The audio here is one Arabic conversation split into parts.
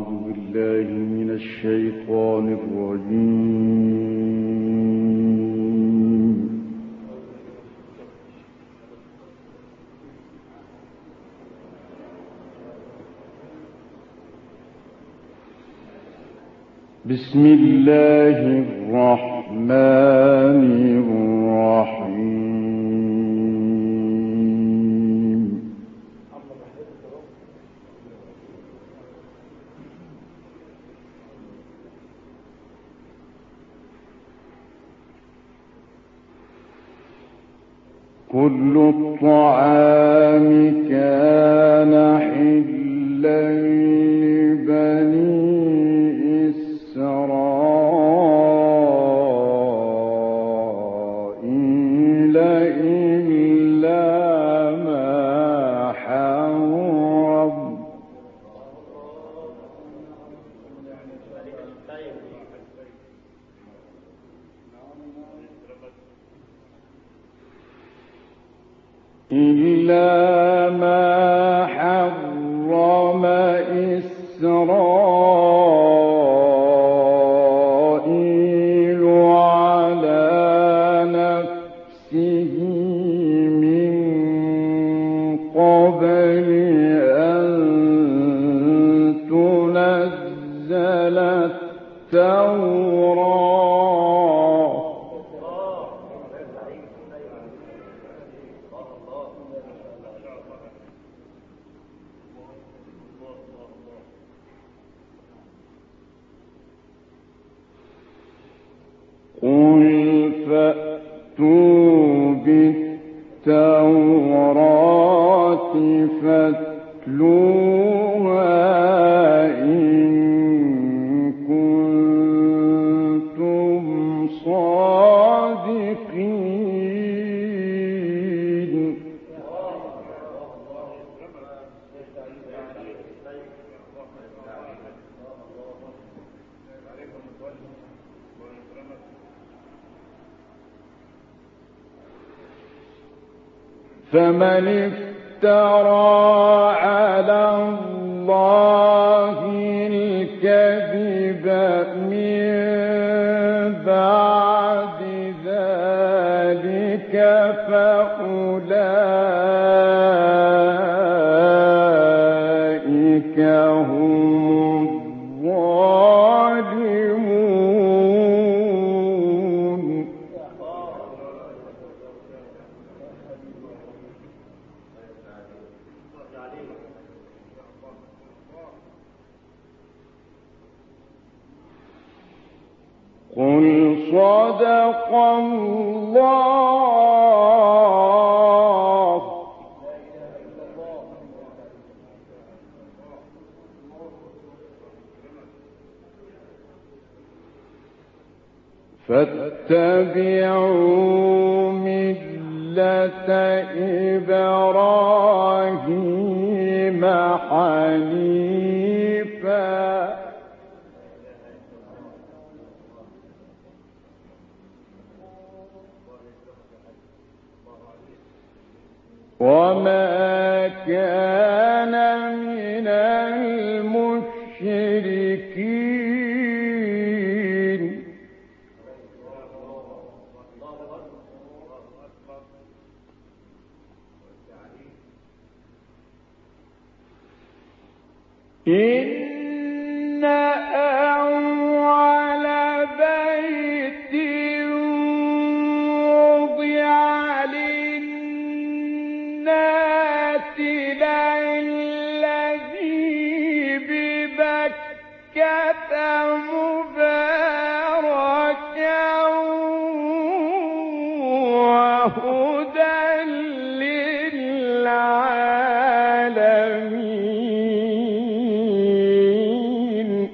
أعوذ بالله من الشيطان الرجيم. بسم الله الرحمن الرحيم. كل الطعام كان حلا لبني إسرائيل إلا ما حرم إسرائيل على نفسه من قبل أن تنزل التوراة. قل فأتوا بالتوراة فاتلوها إن كنتم صادقين. فمن افترى على الله الكذب من بعد ذلك فأولئك هم الظالمون. قل صدق الله. فاتبعوا ملة إبراهيم حنيفا وما كان من المشركين. إن أول بيت وضع للناس للذي ببكة مباركا وهدى للعالمين.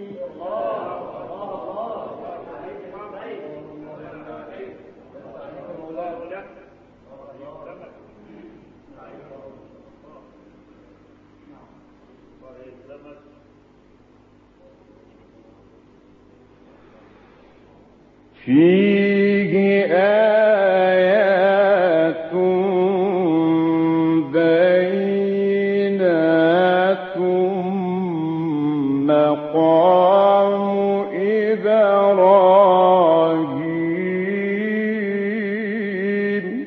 فيه آيات بينات مقام إبراهيم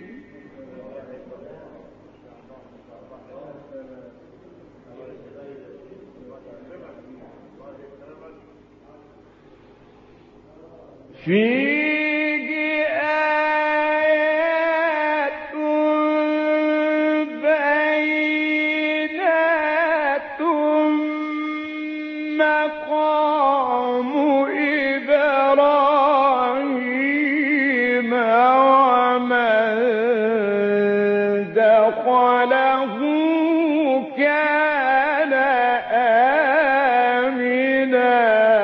فيه آيات بينات مقام إبراهيم ومن دخله كان آمنا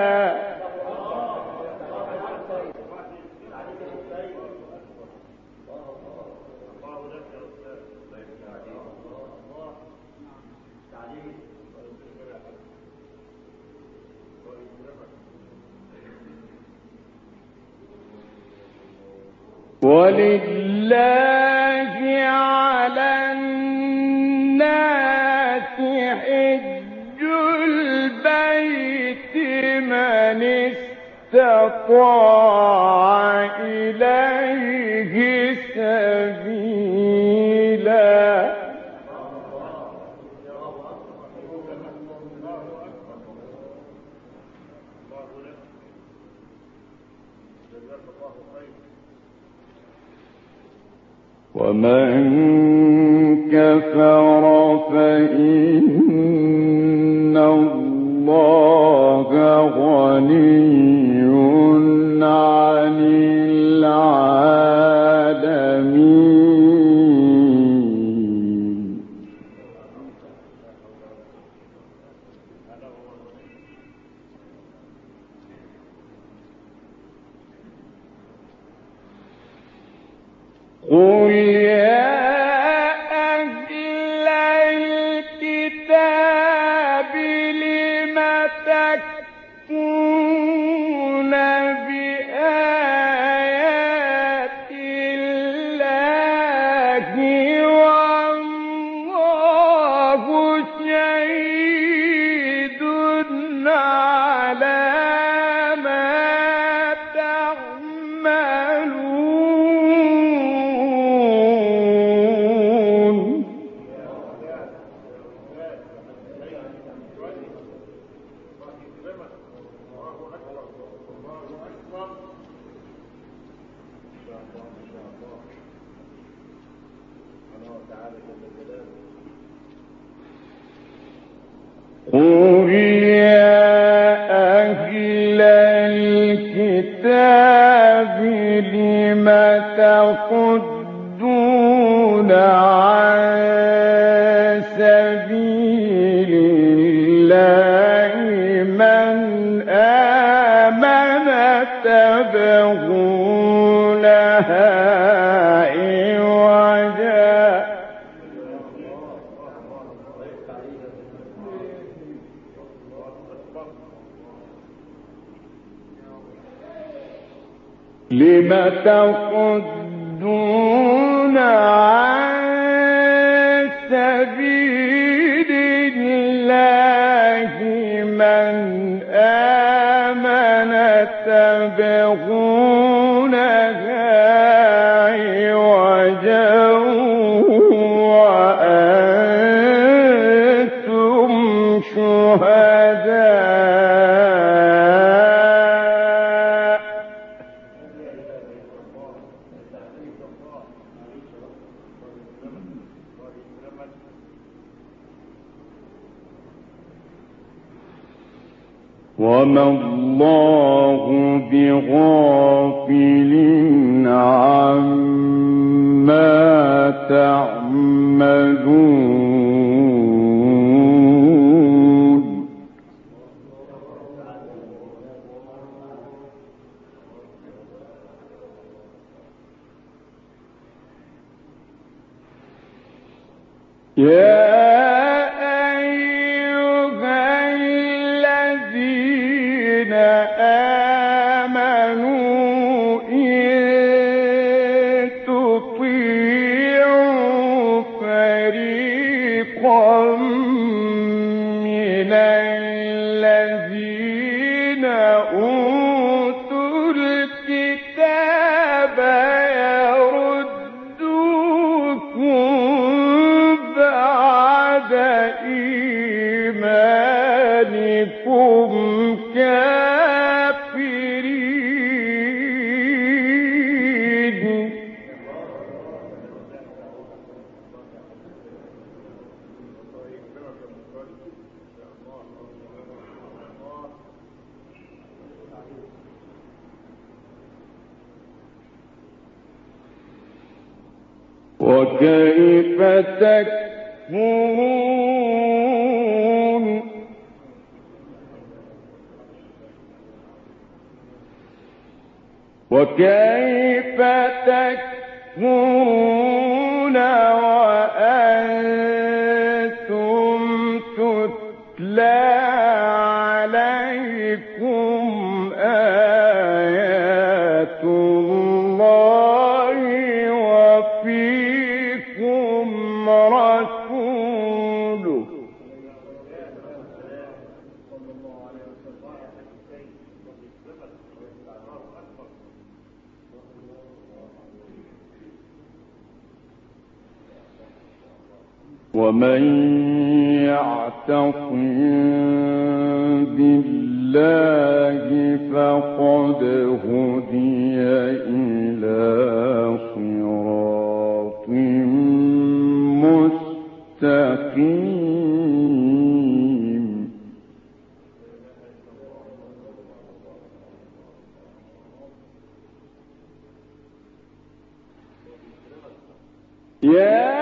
ولله على الناس حج البيت من استطاع إليه سبيلا ومن كفر فإن الله غني عن العالمين قل يا أهل الكتاب لم تكفرون بآيات الله والله شهيد على ما تعملون قل يا أهل الكتاب لم تصدون عن سبيل الله من آمن تبغونها عوجا لم تصدون عن سبيل الله من آمن تبغونها عوجا وأنتم شهداء وما الله بغافل عما تعملون يا أيها الذين آمنوا إن تطيعوا فريقا من الذين أوتوا الكتاب يردوكم بعد إيمانكم كافرين. وكيف تكفرون وأنتم تتلى عليكم آيات الله وفيكم رسوله ومن يعتصم بالله فقد هدي إلى صراط مستقيم. يا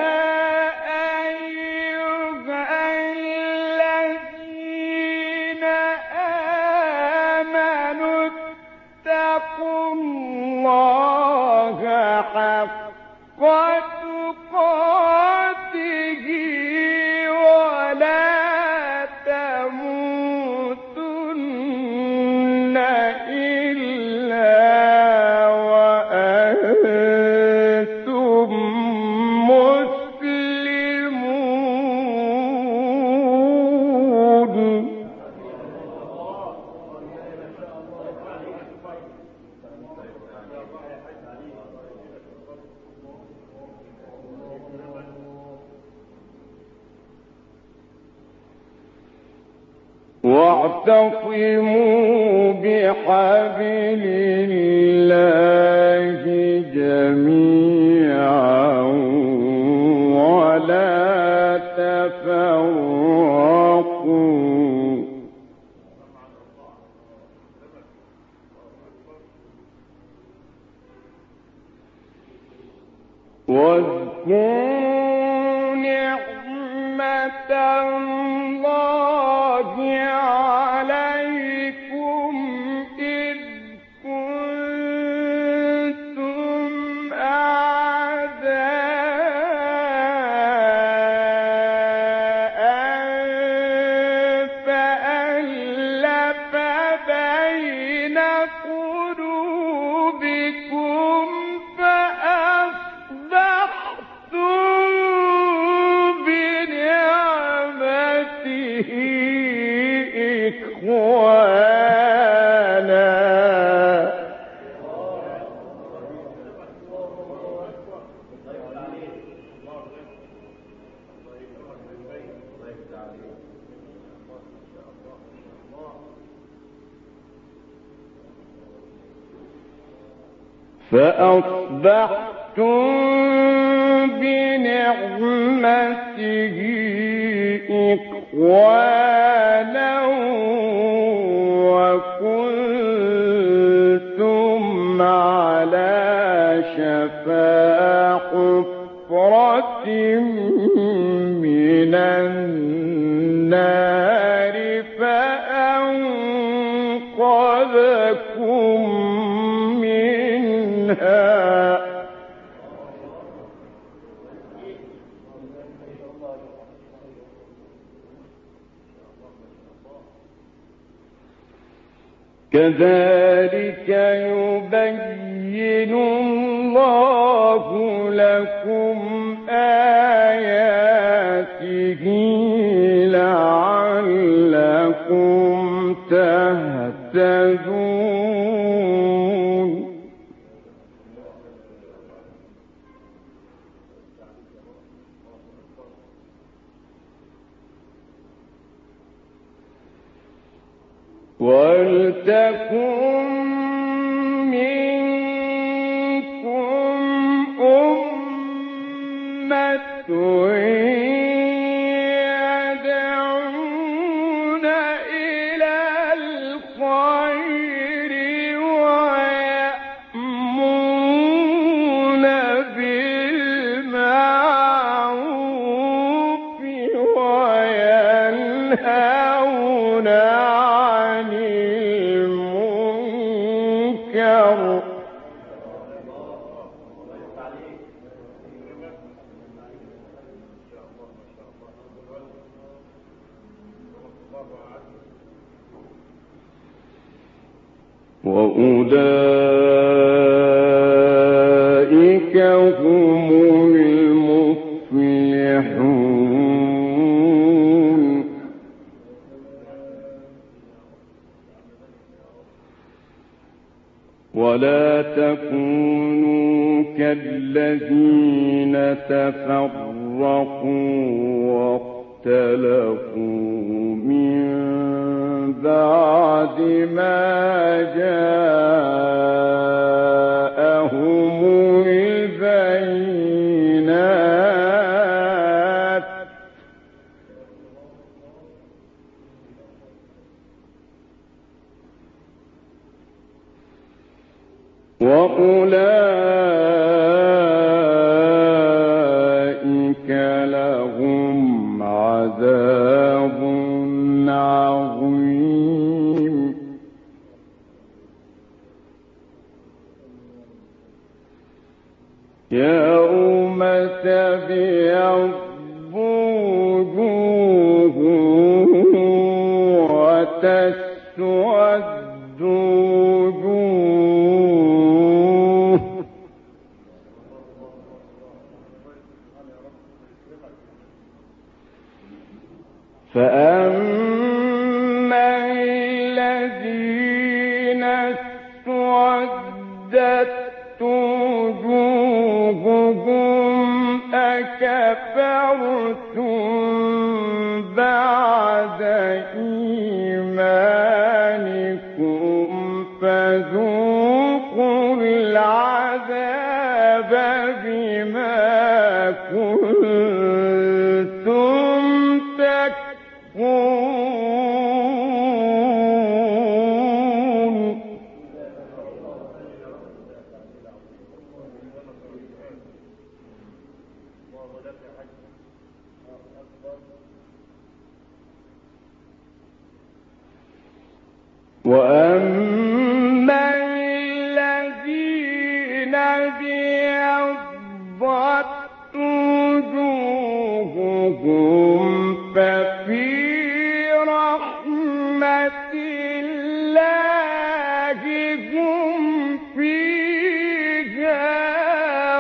حق تقاته ولا تموتن إلا وأنتم مسلمون. واعتصموا بحبل الله جميعا ولا تفرقوا. واذكروا نعمة الله عليكم إذ كنتم أعداء فألف بين قلوبكم فأصبحتم بنعمته إخوانا. فأصبحتم بنعمته إخوانا وكنتم على شفا حفرة من النار فأنقذكم منها. كذلك يبين الله لكم آياته لعلكم تهتدون ولتكن منكم أمة يدعون إلى الخير ويأمرون بالمعروف وينهون عن المنكر وأولئك هم المفلحون ولا تكونوا كالذين تفرقوا واختلفوا من بعد ما جاءهم البينات وأولئك لهم عذاب عظيم يوم تبيض وجوه وتسود وجوه فأما الذين اسودت وجوههم أكفرتم بعد إيمانكم فذوقوا العذاب بما كنتم تكفرون وأما الذين ابيضت وجوههم ففي رحمة الله هم فيها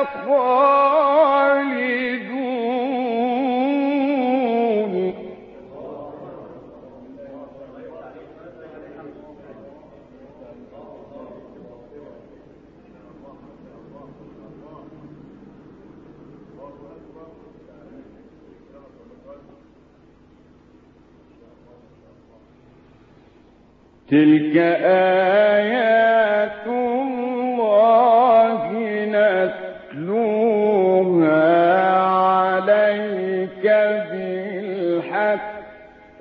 خالدون تلك آيات الله نتلوها عليك بالحق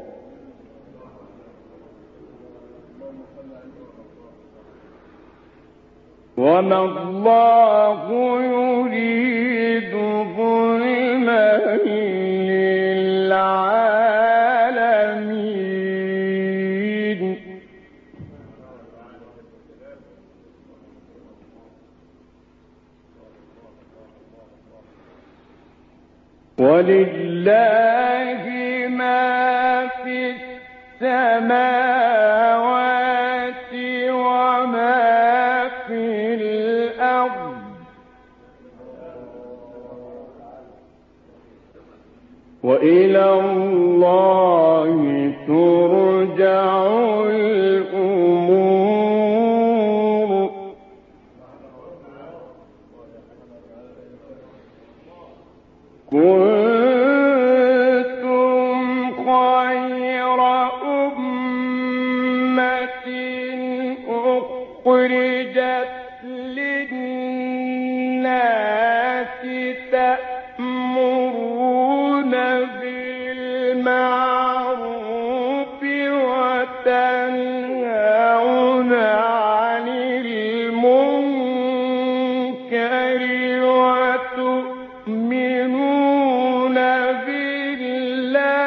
وما الله يريد ظلما للعالمين ولله ما في السماوات وما في الأرض وإلى الله ترجع أخرجت للناس تأمرون بالمعروف وتنهون عن المنكر وتؤمنون بالله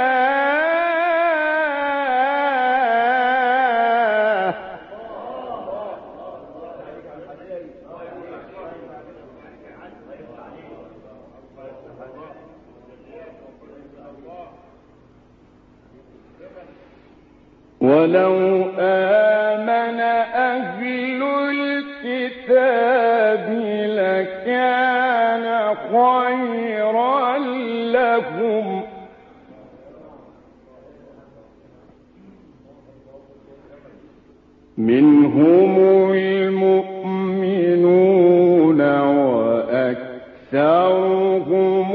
ولو آمن أهل الكتاب لكان خيرا لهم منهم المؤمنون وأكثرهم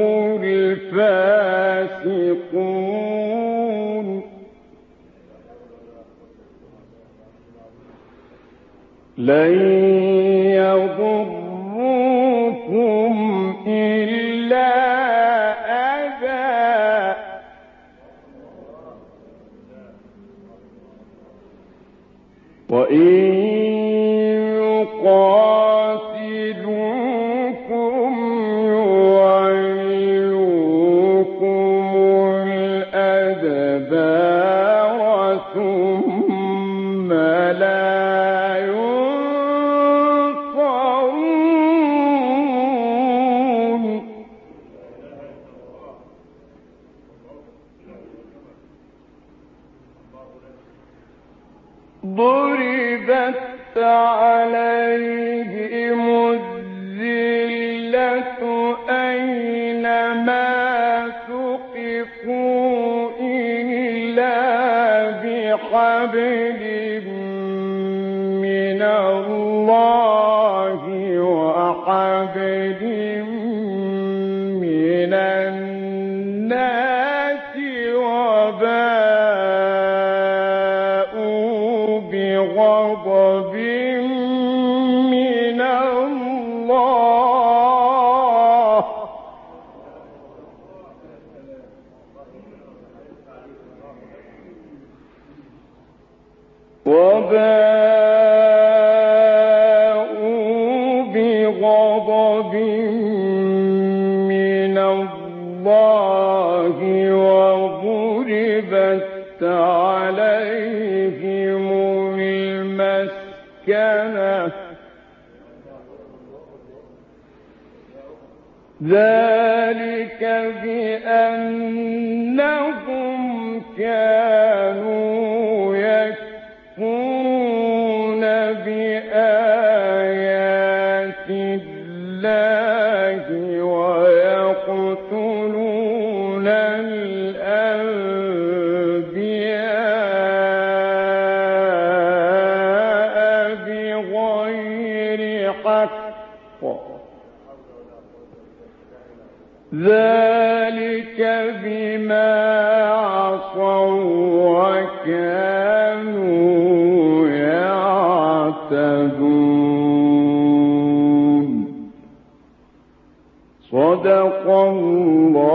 الفاسقون لن يضروكم إلا أذى وإن يقاتلوكم يولوكم الأدبار ثم لا ضربت عليهم الذلة أينما ثقفوا إلا بحبل من الله وحبل من الناس بغضب من الله وباءوا بغضب من الله وضربت عليهم المسكنة ذلك بأنهم كانوا يكفرون بآيات الله ويقتلون الأنبياء بغير حق ذلك بما عصوا وكانوا يعتدون صدق الله